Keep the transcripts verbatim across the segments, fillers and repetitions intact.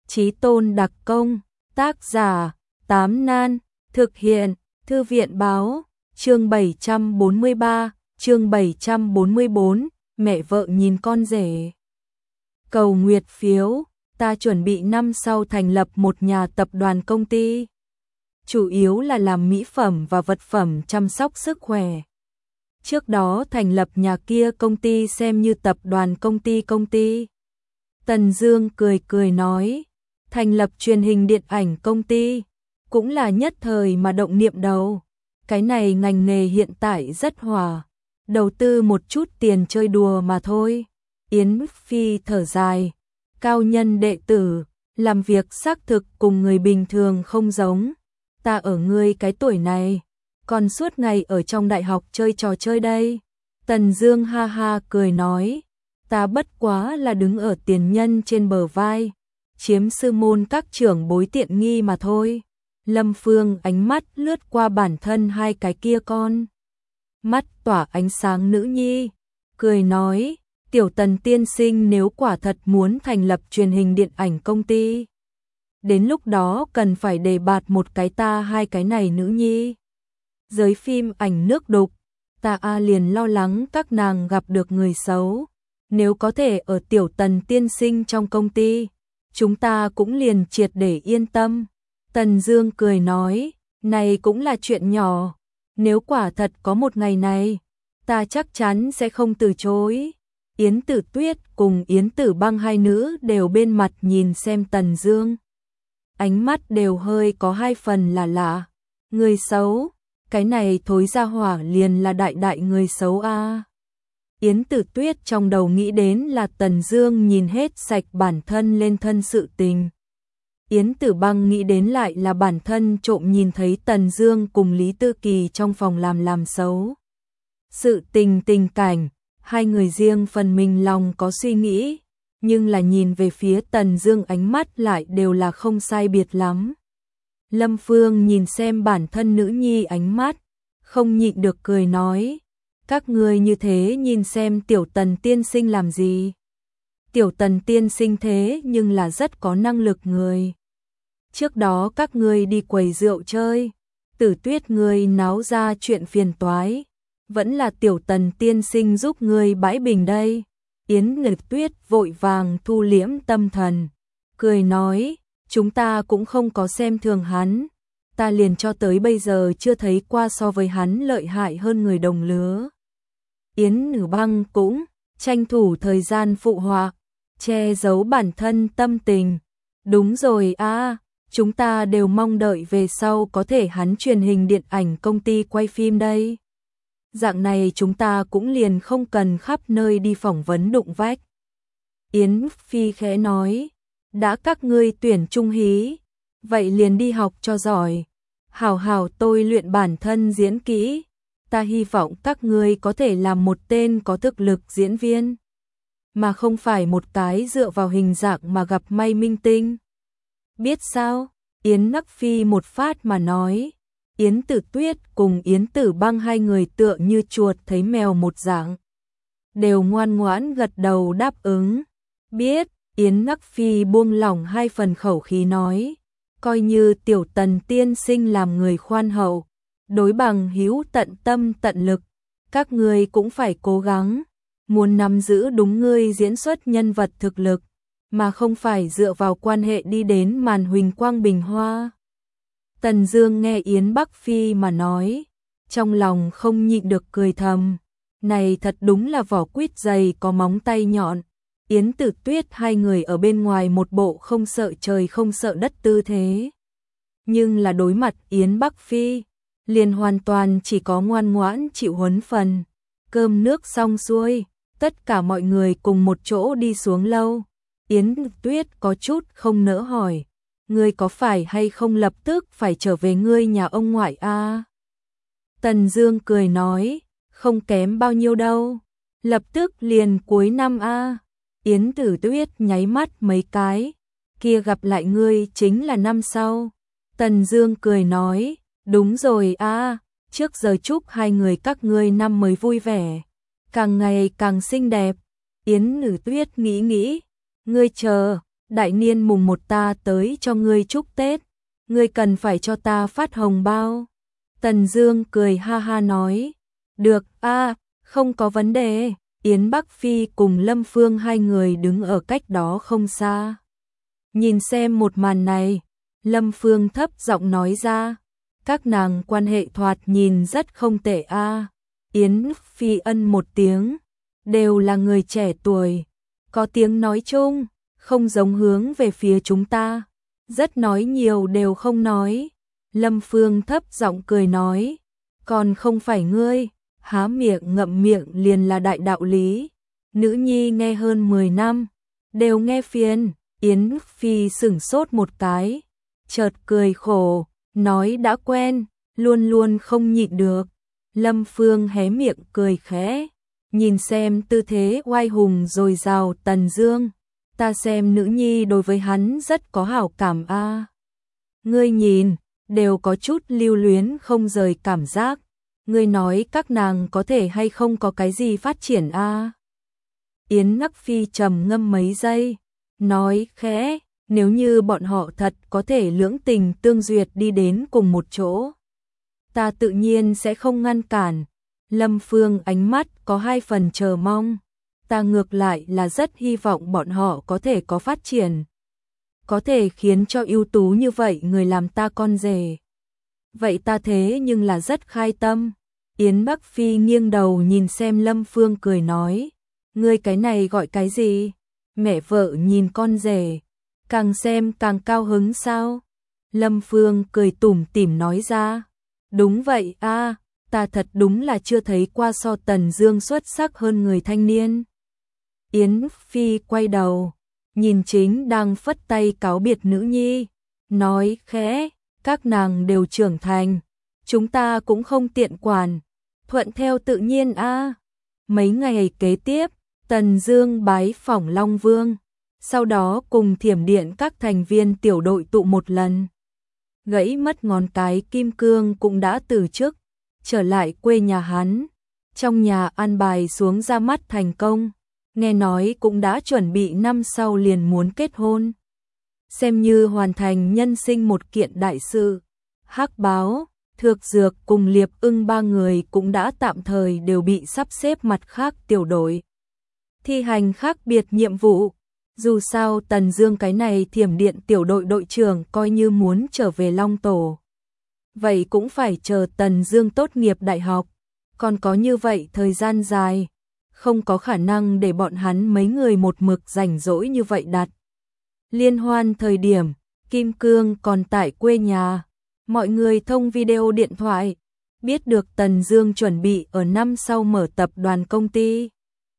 Chí Tôn đặc công, tác giả, Tám Nan, thực hiện, Thư viện báo, chương bảy trăm bốn mươi ba, chương bảy trăm bốn mươi bốn, mẹ vợ nhìn con rể. Cầu nguyệt phiếu, ta chuẩn bị năm sau thành lập một nhà tập đoàn công ty. Chủ yếu là làm mỹ phẩm và vật phẩm chăm sóc sức khỏe. Trước đó thành lập nhà kia công ty xem như tập đoàn công ty công ty. Tần Dương cười cười nói, thành lập truyền hình điện ảnh công ty, cũng là nhất thời mà động niệm đầu. Cái này ngành nghề hiện tại rất hòa, đầu tư một chút tiền chơi đùa mà thôi. Yến Phi thở dài, cao nhân đệ tử, làm việc xác thực cùng người bình thường không giống. Ta ở ngươi cái tuổi này, còn suốt ngày ở trong đại học chơi trò chơi đây. Tần Dương ha ha cười nói, ta bất quá là đứng ở tiền nhân trên bờ vai, chiếm sư môn các trưởng bối tiện nghi mà thôi. Lâm Phương ánh mắt lướt qua bản thân hai cái kia con mắt tỏa ánh sáng nữ nhi, cười nói, tiểu Tần tiên sinh nếu quả thật muốn thành lập truyền hình điện ảnh công ty, đến lúc đó cần phải đề bạt một cái ta hai cái này nữ nhi. Giới phim ảnh nước đục, ta a liền lo lắng các nàng gặp được người xấu. Nếu có thể ở tiểu Tần tiên sinh trong công ty, chúng ta cũng liền triệt để yên tâm. Tần Dương cười nói, này cũng là chuyện nhỏ, nếu quả thật có một ngày này, ta chắc chắn sẽ không từ chối. Yến Tử Tuyết cùng Yến Tử Băng hai nữ đều bên mặt nhìn xem Tần Dương. Ánh mắt đều hơi có hai phần là lạ. Người xấu, cái này thối ra hỏa liền là đại đại người xấu a. À. Yến Tử Tuyết trong đầu nghĩ đến là Tần Dương nhìn hết sạch bản thân lên thân sự tình. Yến Tử Băng nghĩ đến lại là bản thân trộm nhìn thấy Tần Dương cùng Lý Tư Kỳ trong phòng làm làm xấu. Sự tình tình cảnh, hai người riêng phần mình lòng có suy nghĩ, nhưng là nhìn về phía Tần Dương ánh mắt lại đều là không sai biệt lắm. Lâm Phương nhìn xem bản thân nữ nhi ánh mắt, không nhịn được cười nói, các ngươi như thế nhìn xem tiểu Tần tiên sinh làm gì? Tiểu Tần tiên sinh thế nhưng là rất có năng lực người. Trước đó các ngươi đi quầy rượu chơi, Tử Tuyết ngươi náo ra chuyện phiền toái, vẫn là tiểu Tần tiên sinh giúp ngươi bãi bình đây. Yến Ngực Tuyết vội vàng thu liễm tâm thần, cười nói, chúng ta cũng không có xem thường hắn, ta liền cho tới bây giờ chưa thấy qua so với hắn lợi hại hơn người đồng lứa. Yến Tử Băng cũng tranh thủ thời gian phụ họa, che giấu bản thân tâm tình. Đúng rồi a, à, chúng ta đều mong đợi về sau có thể hắn truyền hình điện ảnh công ty quay phim đây. Dạng này chúng ta cũng liền không cần khắp nơi đi phỏng vấn đụng vách. Yến Phi khẽ nói, đã các ngươi tuyển Trung Hí, vậy liền đi học cho giỏi, hảo hảo tôi luyện bản thân diễn kỹ. Ta hy vọng các ngươi có thể làm một tên có thực lực diễn viên, mà không phải một cái dựa vào hình dạng mà gặp may minh tinh. Biết sao? Yến Nắc Phi một phát mà nói. Yến Tử Tuyết cùng Yến Tử Băng hai người tựa như chuột thấy mèo một dạng, đều ngoan ngoãn gật đầu đáp ứng. Biết. Yến Nắc Phi buông lỏng hai phần khẩu khí nói, coi như tiểu Tần tiên sinh làm người khoan hậu, đối bằng hữu tận tâm tận lực, các ngươi cũng phải cố gắng, muốn nắm giữ đúng ngươi diễn xuất nhân vật thực lực, mà không phải dựa vào quan hệ đi đến màn huỳnh quang bình hoa. Tần Dương nghe Yến Bắc Phi mà nói, trong lòng không nhịn được cười thầm, này thật đúng là vỏ quýt dày có móng tay nhọn. Yến Tử Tuyết hai người ở bên ngoài một bộ không sợ trời không sợ đất tư thế, nhưng là đối mặt Yến Bắc Phi, liền hoàn toàn chỉ có ngoan ngoãn chịu huấn phần. Cơm nước xong xuôi, tất cả mọi người cùng một chỗ đi xuống lâu. Yến Tuyết có chút không nỡ hỏi, ngươi có phải hay không lập tức phải trở về ngươi nhà ông ngoại a? À? Tần Dương cười nói, không kém bao nhiêu đâu, lập tức liền cuối năm a. À? Yến Tử Tuyết nháy mắt mấy cái, kia gặp lại ngươi chính là năm sau. Tần Dương cười nói, đúng rồi a, à, trước giờ chúc hai người các ngươi năm mới vui vẻ, càng ngày càng xinh đẹp. Yến Tử Tuyết nghĩ nghĩ, ngươi chờ, đại niên mùng một ta tới cho ngươi chúc Tết, ngươi cần phải cho ta phát hồng bao. Tần Dương cười ha ha nói, được a, không có vấn đề. Yến Bắc Phi cùng Lâm Phương hai người đứng ở cách đó không xa. Nhìn xem một màn này, Lâm Phương thấp giọng nói ra, các nàng quan hệ thoạt nhìn rất không tệ a. Yến Phi ân một tiếng, đều là người trẻ tuổi, có tiếng nói chung, không giống hướng về phía chúng ta, rất nói nhiều đều không nói. Lâm Phương thấp giọng cười nói, còn không phải ngươi, há miệng ngậm miệng liền là đại đạo lý. Nữ nhi nghe hơn mười năm, đều nghe phiền. Yến Phi sửng sốt một cái, chợt cười khổ, nói đã quen, luôn luôn không nhịn được. Lâm Phương hé miệng cười khẽ, nhìn xem tư thế oai hùng dồi dào Tần Dương, ta xem nữ nhi đối với hắn rất có hảo cảm a. À. Ngươi nhìn, đều có chút lưu luyến không rời cảm giác, ngươi nói các nàng có thể hay không có cái gì phát triển a? À. Yến Ngắc Phi trầm ngâm mấy giây, nói khẽ, nếu như bọn họ thật có thể lưỡng tình tương duyệt đi đến cùng một chỗ, ta tự nhiên sẽ không ngăn cản. Lâm Phương ánh mắt có hai phần chờ mong, ta ngược lại là rất hy vọng bọn họ có thể có phát triển, có thể khiến cho ưu tú như vậy người làm ta con rể. Vậy ta thế nhưng là rất khai tâm. Yến Bắc Phi nghiêng đầu nhìn xem Lâm Phương cười nói, ngươi cái này gọi cái gì? Mẹ vợ nhìn con rể, càng xem càng cao hứng sao? Lâm Phương cười tủm tỉm nói ra, đúng vậy a, à, ta thật đúng là chưa thấy qua so Tần Dương xuất sắc hơn người thanh niên. Yến Phi quay đầu, nhìn chính đang phất tay cáo biệt nữ nhi, nói khẽ, các nàng đều trưởng thành, chúng ta cũng không tiện quản, thuận theo tự nhiên a. À. Mấy ngày kế tiếp, Tần Dương bái phỏng Long Vương, sau đó cùng Thiểm Điện các thành viên tiểu đội tụ một lần. Gãy mất ngón cái Kim Cương cũng đã từ chức, trở lại quê nhà hắn, trong nhà an bài xuống ra mắt thành công, nghe nói cũng đã chuẩn bị năm sau liền muốn kết hôn. Xem như hoàn thành nhân sinh một kiện đại sự. Hắc Báo, Thược Dược cùng Liệp Ưng ba người cũng đã tạm thời đều bị sắp xếp mặt khác tiểu đội, thi hành khác biệt nhiệm vụ. Dù sao Tần Dương cái này Thiểm Điện tiểu đội đội trưởng coi như muốn trở về Long Tổ, vậy cũng phải chờ Tần Dương tốt nghiệp đại học, còn có như vậy thời gian dài, không có khả năng để bọn hắn mấy người một mực rảnh rỗi như vậy đặt. Liên hoan thời điểm, Kim Cương còn tại quê nhà, mọi người thông video điện thoại, biết được Tần Dương chuẩn bị ở năm sau mở tập đoàn công ty.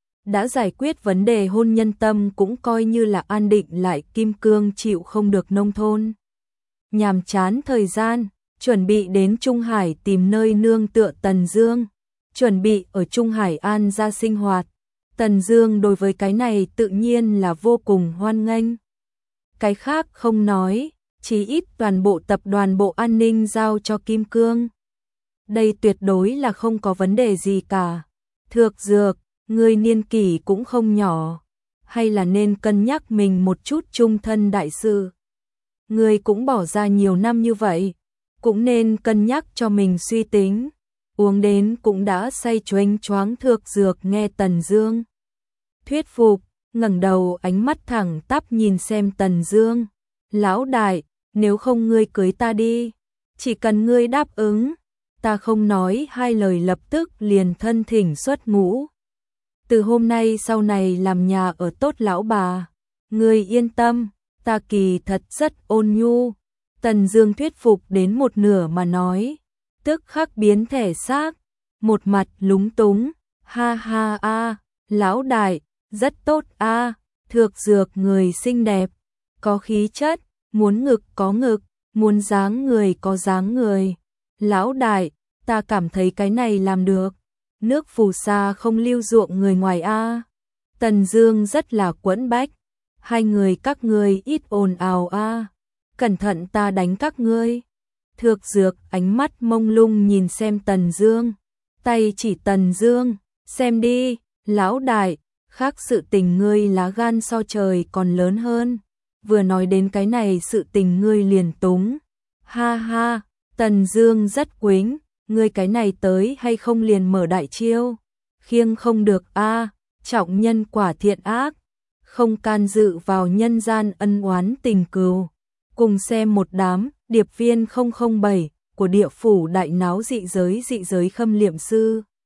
Đã giải quyết vấn đề hôn nhân tâm cũng coi như là an định lại. Kim Cương chịu không được nông thôn nhàm chán thời gian, chuẩn bị đến Trung Hải tìm nơi nương tựa Tần Dương, chuẩn bị ở Trung Hải an gia sinh hoạt. Tần Dương đối với cái này tự nhiên là vô cùng hoan nghênh. Cái khác không nói, chí ít toàn bộ tập đoàn bộ an ninh giao cho Kim Cương, đây tuyệt đối là không có vấn đề gì cả. Thược Dược, ngươi niên kỷ cũng không nhỏ, hay là nên cân nhắc mình một chút trung thân đại sự. Ngươi cũng bỏ ra nhiều năm như vậy, cũng nên cân nhắc cho mình suy tính. Uống đến cũng đã say choáng choáng. Thược Dược nghe Tần Dương thuyết phục, ngẩng đầu ánh mắt thẳng tắp nhìn xem Tần Dương, lão đại, nếu không ngươi cưới ta đi, chỉ cần ngươi đáp ứng, ta không nói hai lời lập tức liền thân thỉnh xuất ngũ. Từ hôm nay sau này làm nhà ở tốt lão bà, ngươi yên tâm, ta kỳ thật rất ôn nhu. Tần Dương thuyết phục đến một nửa mà nói, tức khắc biến thể xác, một mặt lúng túng, ha ha a, lão đại, rất tốt a, Thược Dược người xinh đẹp, có khí chất, muốn ngực có ngực, muốn dáng người có dáng người. Lão đại, ta cảm thấy cái này làm được. Nước phù sa không lưu ruộng người ngoài a. Tần Dương rất là quẫn bách, hai người các ngươi ít ồn ào a, cẩn thận ta đánh các ngươi. Thược Dược ánh mắt mông lung nhìn xem Tần Dương, tay chỉ Tần Dương, xem đi, lão đại, khác sự tình ngươi lá gan so trời còn lớn hơn, vừa nói đến cái này sự tình ngươi liền túng. Ha ha, Tần Dương rất quĩnh, ngươi cái này tới hay không liền mở đại chiêu, khiêng không được a, trọng nhân quả thiện ác, không can dự vào nhân gian ân oán tình cừu. Cùng xem một đám điệp viên không không bảy của địa phủ đại náo dị giới dị giới khâm liệm sư.